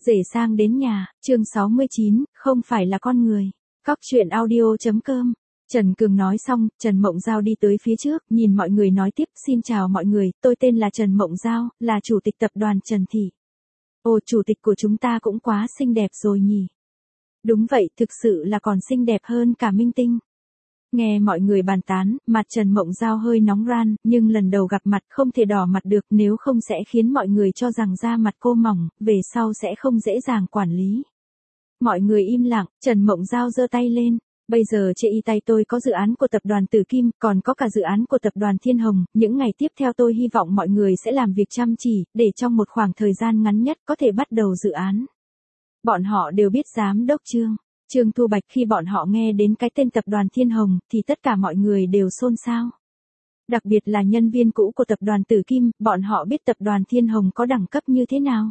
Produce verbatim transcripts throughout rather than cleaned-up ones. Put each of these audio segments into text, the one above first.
Rể sang đến nhà, chương sáu mươi chín, không phải là con người. Cóc truyện audio chấm com. Trần Cường nói xong, Trần Mộng Giao đi tới phía trước, nhìn mọi người nói tiếp, xin chào mọi người, tôi tên là Trần Mộng Giao, là chủ tịch tập đoàn Trần Thị. Ồ, chủ tịch của chúng ta cũng quá xinh đẹp rồi nhỉ. Đúng vậy, thực sự là còn xinh đẹp hơn cả minh tinh. Nghe mọi người bàn tán, mặt Trần Mộng Giao hơi nóng ran, nhưng lần đầu gặp mặt không thể đỏ mặt được, nếu không sẽ khiến mọi người cho rằng da mặt cô mỏng, về sau sẽ không dễ dàng quản lý. Mọi người im lặng, Trần Mộng Giao giơ tay lên. Bây giờ trên y tay tôi có dự án của tập đoàn Tử Kim, còn có cả dự án của tập đoàn Thiên Hồng, những ngày tiếp theo tôi hy vọng mọi người sẽ làm việc chăm chỉ, để trong một khoảng thời gian ngắn nhất có thể bắt đầu dự án. Bọn họ đều biết giám đốc Trương. Trương Thu Bạch, khi bọn họ nghe đến cái tên tập đoàn Thiên Hồng, thì tất cả mọi người đều xôn xao. Đặc biệt là nhân viên cũ của tập đoàn Tử Kim, bọn họ biết tập đoàn Thiên Hồng có đẳng cấp như thế nào.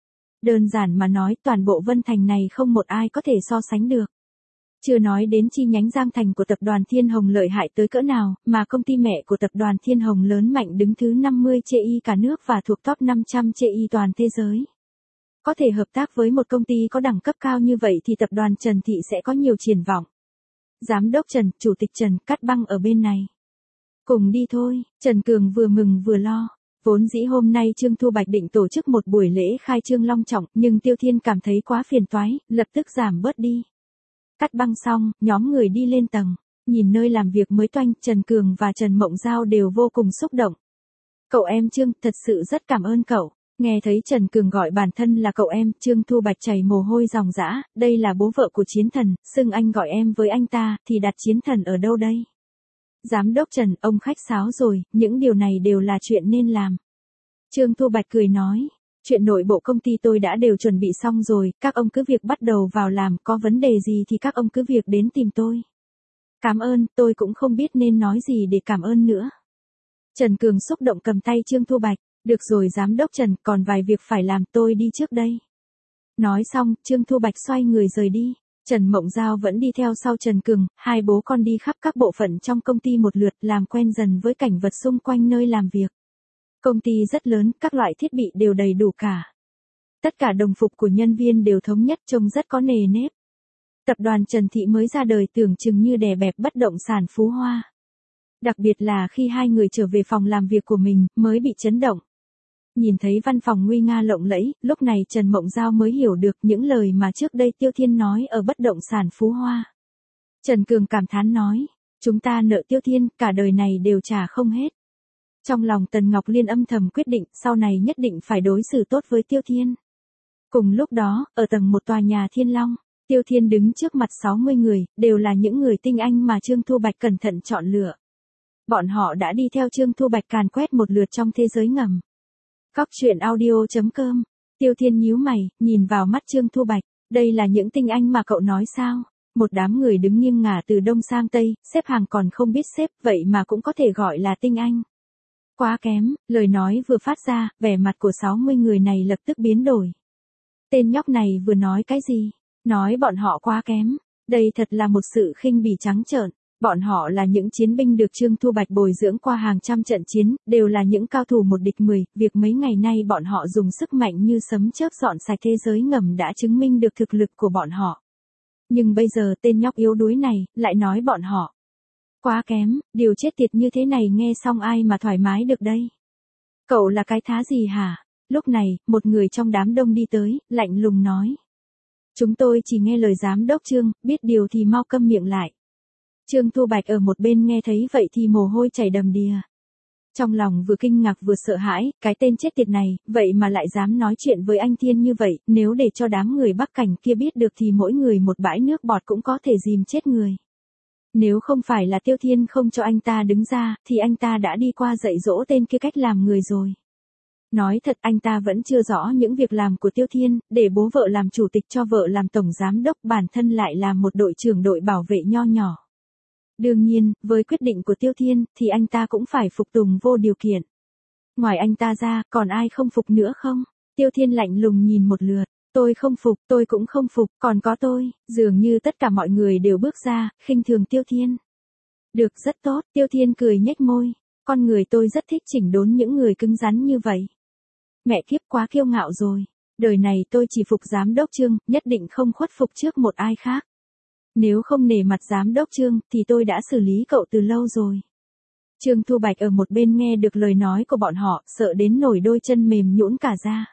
Đơn giản mà nói, toàn bộ Vân Thành này không một ai có thể so sánh được. Chưa nói đến chi nhánh Giang Thành của tập đoàn Thiên Hồng lợi hại tới cỡ nào, mà công ty mẹ của tập đoàn Thiên Hồng lớn mạnh đứng thứ năm mươi chê i cả nước và thuộc top năm trăm chê i toàn thế giới. Có thể hợp tác với một công ty có đẳng cấp cao như vậy thì tập đoàn Trần Thị sẽ có nhiều triển vọng. Giám đốc Trần, Chủ tịch Trần, Cát Băng ở bên này. Cùng đi thôi, Trần Cường vừa mừng vừa lo. Vốn dĩ hôm nay Trương Thu Bạch định tổ chức một buổi lễ khai trương long trọng, nhưng Tiêu Thiên cảm thấy quá phiền toái, lập tức giảm bớt đi. Cát Băng xong, nhóm người đi lên tầng. Nhìn nơi làm việc mới toanh, Trần Cường và Trần Mộng Giao đều vô cùng xúc động. Cậu em Trương, thật sự rất cảm ơn cậu. Nghe thấy Trần Cường gọi bản thân là cậu em, Trương Thu Bạch chảy mồ hôi ròng rã, đây là bố vợ của Chiến Thần, xưng anh gọi em với anh ta, thì đặt Chiến Thần ở đâu đây? Giám đốc Trần, ông khách sáo rồi, những điều này đều là chuyện nên làm. Trương Thu Bạch cười nói, chuyện nội bộ công ty tôi đã đều chuẩn bị xong rồi, các ông cứ việc bắt đầu vào làm, có vấn đề gì thì các ông cứ việc đến tìm tôi. Cảm ơn, tôi cũng không biết nên nói gì để cảm ơn nữa. Trần Cường xúc động cầm tay Trương Thu Bạch. Được rồi giám đốc Trần, còn vài việc phải làm, tôi đi trước đây. Nói xong, Trương Thu Bạch xoay người rời đi. Trần Mộng Giao vẫn đi theo sau Trần Cường, hai bố con đi khắp các bộ phận trong công ty một lượt, làm quen dần với cảnh vật xung quanh nơi làm việc. Công ty rất lớn, các loại thiết bị đều đầy đủ cả. Tất cả đồng phục của nhân viên đều thống nhất, trông rất có nề nếp. Tập đoàn Trần Thị mới ra đời tưởng chừng như đè bẹp bất động sản Phú Hoa. Đặc biệt là khi hai người trở về phòng làm việc của mình, mới bị chấn động. Nhìn thấy văn phòng nguy nga lộng lẫy, lúc này Trần Mộng Giao mới hiểu được những lời mà trước đây Tiêu Thiên nói ở bất động sản Phú Hoa. Trần Cường cảm thán nói, chúng ta nợ Tiêu Thiên, cả đời này đều trả không hết. Trong lòng Tần Ngọc Liên âm thầm quyết định, sau này nhất định phải đối xử tốt với Tiêu Thiên. Cùng lúc đó, ở tầng một tòa nhà Thiên Long, Tiêu Thiên đứng trước mặt sáu mươi người, đều là những người tinh anh mà Trương Thu Bạch cẩn thận chọn lựa. Bọn họ đã đi theo Trương Thu Bạch càn quét một lượt trong thế giới ngầm. Cóc truyện audio chấm com. Tiêu Thiên nhíu mày, nhìn vào mắt Trương Thu Bạch. Đây là những tinh anh mà cậu nói sao? Một đám người đứng nghiêng ngả từ đông sang tây, xếp hàng còn không biết xếp, vậy mà cũng có thể gọi là tinh anh. Quá kém, lời nói vừa phát ra, vẻ mặt của sáu mươi người này lập tức biến đổi. Tên nhóc này vừa nói cái gì? Nói bọn họ quá kém. Đây thật là một sự khinh bỉ trắng trợn. Bọn họ là những chiến binh được Trương Thu Bạch bồi dưỡng qua hàng trăm trận chiến, đều là những cao thủ một địch mười, việc mấy ngày nay bọn họ dùng sức mạnh như sấm chớp dọn sạch thế giới ngầm đã chứng minh được thực lực của bọn họ. Nhưng bây giờ tên nhóc yếu đuối này, lại nói bọn họ quá kém, điều chết tiệt như thế này nghe xong ai mà thoải mái được đây. Cậu là cái thá gì hả? Lúc này, một người trong đám đông đi tới, lạnh lùng nói. Chúng tôi chỉ nghe lời giám đốc Trương, biết điều thì mau câm miệng lại. Trương Thu Bạch ở một bên nghe thấy vậy thì mồ hôi chảy đầm đìa. Trong lòng vừa kinh ngạc vừa sợ hãi, cái tên chết tiệt này, vậy mà lại dám nói chuyện với anh Thiên như vậy, nếu để cho đám người Bắc Cảnh kia biết được thì mỗi người một bãi nước bọt cũng có thể dìm chết người. Nếu không phải là Tiêu Thiên không cho anh ta đứng ra, thì anh ta đã đi qua dạy dỗ tên kia cách làm người rồi. Nói thật anh ta vẫn chưa rõ những việc làm của Tiêu Thiên, để bố vợ làm chủ tịch cho vợ làm tổng giám đốc, bản thân lại làm một đội trưởng đội bảo vệ nho nhỏ. Đương nhiên, với quyết định của Tiêu Thiên, thì anh ta cũng phải phục tùng vô điều kiện. Ngoài anh ta ra, còn ai không phục nữa không? Tiêu Thiên lạnh lùng nhìn một lượt. Tôi không phục, tôi cũng không phục, còn có tôi. Dường như tất cả mọi người đều bước ra, khinh thường Tiêu Thiên. Được, rất tốt, Tiêu Thiên cười nhếch môi. Con người tôi rất thích chỉnh đốn những người cứng rắn như vậy. Mẹ kiếp quá kiêu ngạo rồi. Đời này tôi chỉ phục giám đốc Trương, nhất định không khuất phục trước một ai khác. Nếu không nể mặt giám đốc Trương, thì tôi đã xử lý cậu từ lâu rồi. Trương Thu Bạch ở một bên nghe được lời nói của bọn họ, sợ đến nổi đôi chân mềm nhũn cả ra.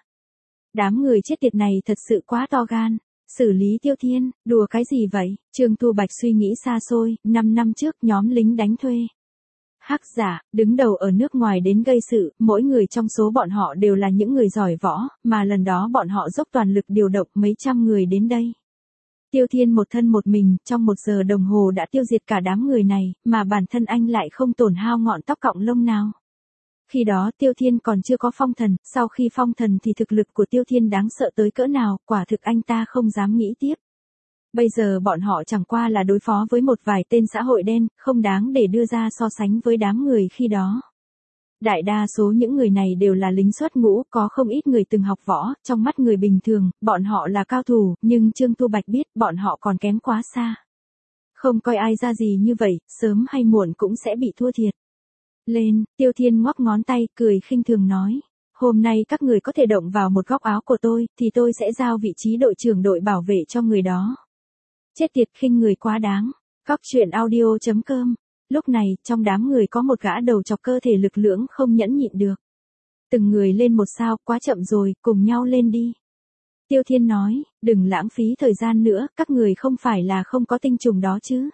Đám người chết tiệt này thật sự quá to gan. Xử lý Tiêu Thiên, đùa cái gì vậy? Trương Thu Bạch suy nghĩ xa xôi, năm năm trước nhóm lính đánh thuê. Hắc giả, đứng đầu ở nước ngoài đến gây sự, mỗi người trong số bọn họ đều là những người giỏi võ, mà lần đó bọn họ dốc toàn lực điều động mấy trăm người đến đây. Tiêu Thiên một thân một mình, trong một giờ đồng hồ đã tiêu diệt cả đám người này, mà bản thân anh lại không tổn hao ngọn tóc cọng lông nào. Khi đó Tiêu Thiên còn chưa có phong thần, sau khi phong thần thì thực lực của Tiêu Thiên đáng sợ tới cỡ nào, quả thực anh ta không dám nghĩ tiếp. Bây giờ bọn họ chẳng qua là đối phó với một vài tên xã hội đen, không đáng để đưa ra so sánh với đám người khi đó. Đại đa số những người này đều là lính xuất ngũ, có không ít người từng học võ, trong mắt người bình thường, bọn họ là cao thủ, nhưng Trương Thu Bạch biết bọn họ còn kém quá xa. Không coi ai ra gì như vậy, sớm hay muộn cũng sẽ bị thua thiệt. Lên, Tiêu Thiên ngoắc ngón tay, cười khinh thường nói. Hôm nay các người có thể động vào một góc áo của tôi, thì tôi sẽ giao vị trí đội trưởng đội bảo vệ cho người đó. Chết tiệt, khinh người quá đáng. Cóc truyện audio chấm com. Lúc này, trong đám người có một gã đầu chọc cơ thể lực lưỡng không nhẫn nhịn được. Từng người lên một sao, quá chậm rồi, cùng nhau lên đi. Tiêu Thiên nói, đừng lãng phí thời gian nữa, các người không phải là không có tinh trùng đó chứ.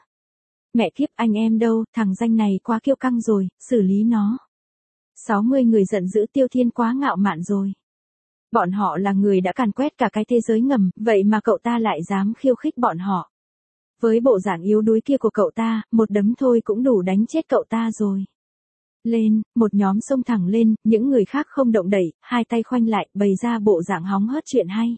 Mẹ kiếp, anh em đâu, thằng danh này quá kiêu căng rồi, xử lý nó. sáu mươi người giận dữ, Tiêu Thiên quá ngạo mạn rồi. Bọn họ là người đã càn quét cả cái thế giới ngầm, vậy mà cậu ta lại dám khiêu khích bọn họ. Với bộ dạng yếu đuối kia của cậu ta, một đấm thôi cũng đủ đánh chết cậu ta rồi. Lên, một nhóm xông thẳng lên, những người khác không động đẩy, hai tay khoanh lại, bày ra bộ dạng hóng hớt chuyện hay.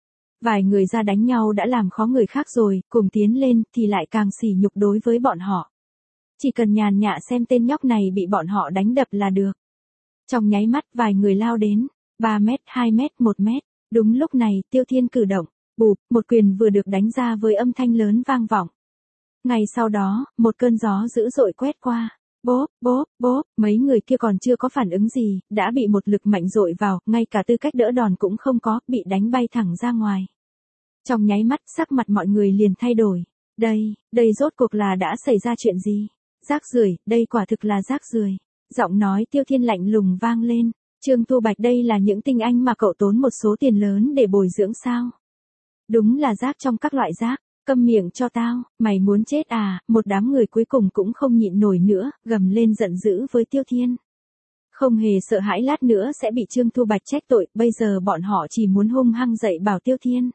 Vài người ra đánh nhau đã làm khó người khác rồi, cùng tiến lên, thì lại càng sỉ nhục đối với bọn họ. Chỉ cần nhàn nhã xem tên nhóc này bị bọn họ đánh đập là được. Trong nháy mắt vài người lao đến, ba mét, hai mét, một mét, đúng lúc này Tiêu Thiên cử động, bụp, một quyền vừa được đánh ra với âm thanh lớn vang vọng. Ngay sau đó, một cơn gió dữ dội quét qua, bốp, bốp, bốp, mấy người kia còn chưa có phản ứng gì, đã bị một lực mạnh dội vào, ngay cả tư cách đỡ đòn cũng không có, bị đánh bay thẳng ra ngoài. Trong nháy mắt sắc mặt mọi người liền thay đổi, đây, đây rốt cuộc là đã xảy ra chuyện gì? Rác rưởi, đây quả thực là rác rưởi. Giọng nói Tiêu Thiên lạnh lùng vang lên, Trương Thu Bạch, đây là những tinh anh mà cậu tốn một số tiền lớn để bồi dưỡng sao? Đúng là rác trong các loại rác, câm miệng cho tao, mày muốn chết à? Một đám người cuối cùng cũng không nhịn nổi nữa, gầm lên giận dữ với Tiêu Thiên. Không hề sợ hãi lát nữa sẽ bị Trương Thu Bạch trách tội, bây giờ bọn họ chỉ muốn hung hăng dạy bảo Tiêu Thiên.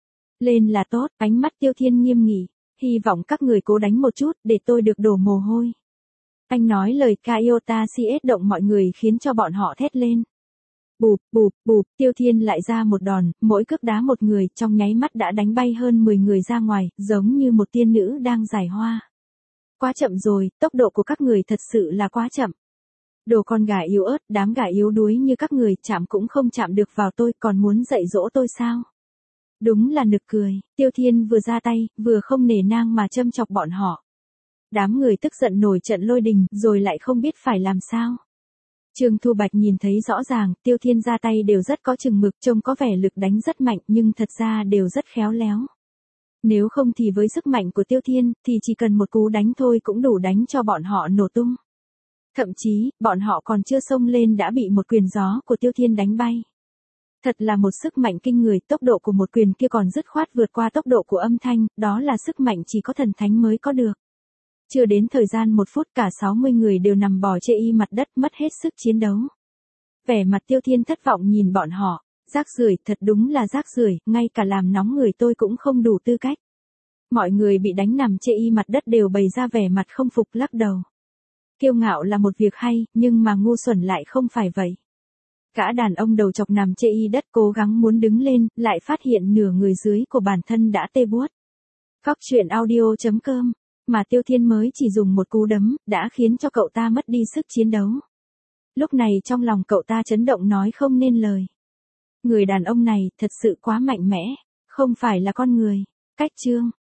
Lên là tốt, ánh mắt Tiêu Thiên nghiêm nghị, hy vọng các người cố đánh một chút, để tôi được đổ mồ hôi. Anh nói lời Kaiota xê ét động mọi người khiến cho bọn họ thét lên. Bụp, bụp, bụp, Tiêu Thiên lại ra một đòn, mỗi cước đá một người, trong nháy mắt đã đánh bay hơn mười người ra ngoài, giống như một tiên nữ đang giải hoa. Quá chậm rồi, tốc độ của các người thật sự là quá chậm. Đồ con gà yếu ớt, đám gà yếu đuối như các người, chạm cũng không chạm được vào tôi, còn muốn dạy dỗ tôi sao? Đúng là nực cười, Tiêu Thiên vừa ra tay, vừa không nể nang mà châm chọc bọn họ. Đám người tức giận nổi trận lôi đình, rồi lại không biết phải làm sao. Trương Thu Bạch nhìn thấy rõ ràng, Tiêu Thiên ra tay đều rất có chừng mực, trông có vẻ lực đánh rất mạnh, nhưng thật ra đều rất khéo léo. Nếu không thì với sức mạnh của Tiêu Thiên, thì chỉ cần một cú đánh thôi cũng đủ đánh cho bọn họ nổ tung. Thậm chí, bọn họ còn chưa xông lên đã bị một quyền gió của Tiêu Thiên đánh bay. Thật là một sức mạnh kinh người, tốc độ của một quyền kia còn dứt khoát vượt qua tốc độ của âm thanh, đó là sức mạnh chỉ có thần thánh mới có được. Chưa đến thời gian một phút cả sáu mươi người đều nằm bò chê y mặt đất, mất hết sức chiến đấu. Vẻ mặt Tiêu Thiên thất vọng nhìn bọn họ, rác rưởi, thật đúng là rác rưởi, ngay cả làm nóng người tôi cũng không đủ tư cách. Mọi người bị đánh nằm chê y mặt đất đều bày ra vẻ mặt không phục, lắc đầu. Kiêu ngạo là một việc hay, nhưng mà ngu xuẩn lại không phải vậy. Gã đàn ông đầu chọc nằm chê y đất cố gắng muốn đứng lên, lại phát hiện nửa người dưới của bản thân đã tê buốt. Cóc truyện audio chấm com, mà Tiêu Thiên mới chỉ dùng một cú đấm, đã khiến cho cậu ta mất đi sức chiến đấu. Lúc này trong lòng cậu ta chấn động nói không nên lời. Người đàn ông này thật sự quá mạnh mẽ, không phải là con người. Cách chương